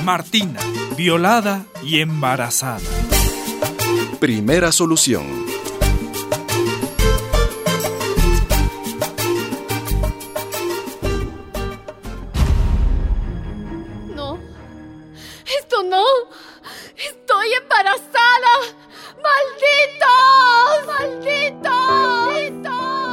Martina, violada y embarazada. Primera solución. No, esto no. Estoy embarazada. ¡Malditos!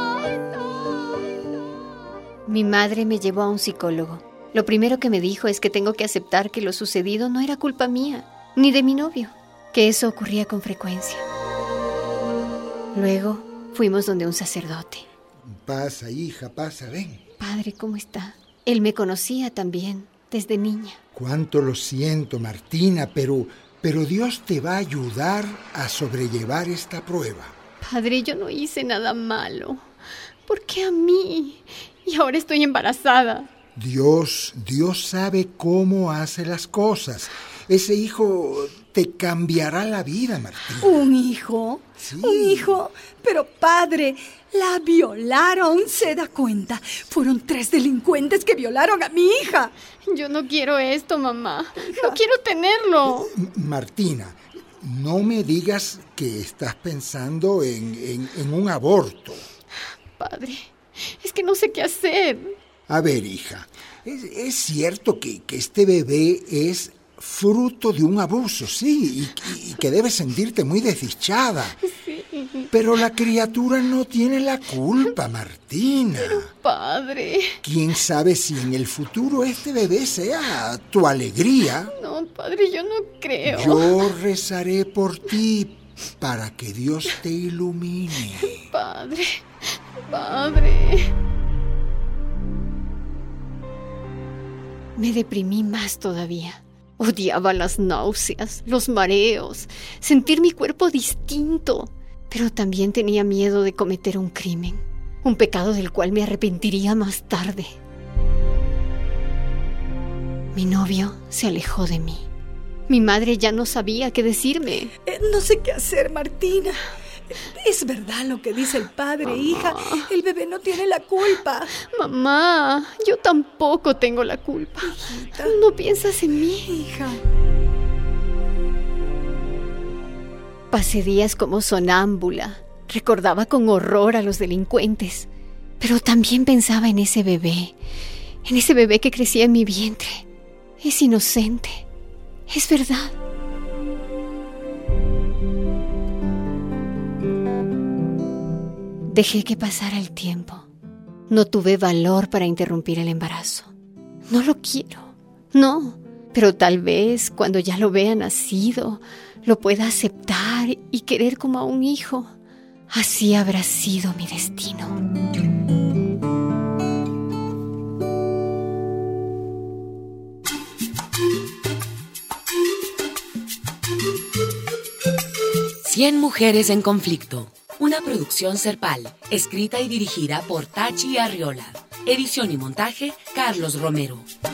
Mi madre me llevó a un psicólogo. Lo primero que me dijo es que tengo que aceptar que lo sucedido no era culpa mía, ni de mi novio, que eso ocurría con frecuencia. Luego fuimos donde un sacerdote. Pasa, hija, pasa, ven. Padre, ¿cómo está? Él me conocía también, desde niña. Cuánto lo siento, Martina, pero Dios te va a ayudar a sobrellevar esta prueba. Padre, yo no hice nada malo. ¿Por qué a mí? Y ahora estoy embarazada. Dios sabe cómo hace las cosas. Ese hijo te cambiará la vida, Martina. ¿Un hijo? Sí. ¿Un hijo? Pero padre, la violaron, ¿se da cuenta? Fueron 3 delincuentes que violaron a mi hija. Yo no quiero esto, mamá. No quiero tenerlo. Martina, no me digas que estás pensando en un aborto. Padre, es que no sé qué hacer. A ver, hija, es cierto que este bebé es fruto de un abuso, sí, y que debes sentirte muy desdichada. Sí. Pero la criatura no tiene la culpa, Martina. Pero, padre... ¿Quién sabe si en el futuro este bebé sea tu alegría? No, padre, yo no creo. Yo rezaré por ti para que Dios te ilumine. Padre... Me deprimí más todavía. Odiaba las náuseas, los mareos, sentir mi cuerpo distinto. Pero también tenía miedo de cometer un crimen, un pecado del cual me arrepentiría más tarde. Mi novio se alejó de mí. Mi madre ya no sabía qué decirme. No sé qué hacer, Martina. Es verdad lo que dice el padre, hija. El bebé no tiene la culpa. Mamá, yo tampoco tengo la culpa. Hijita. No piensas en mí. Hija. Pasé días como sonámbula. Recordaba con horror a los delincuentes. Pero también pensaba en ese bebé que crecía en mi vientre. Es inocente. Es verdad. Dejé que pasara el tiempo. No tuve valor para interrumpir el embarazo. No lo quiero. No. Pero tal vez cuando ya lo vea nacido, lo pueda aceptar y querer como a un hijo. Así habrá sido mi destino. Cien mujeres en conflicto. Una producción Serpal, escrita y dirigida por Tachi Arriola. Edición y montaje, Carlos Romero.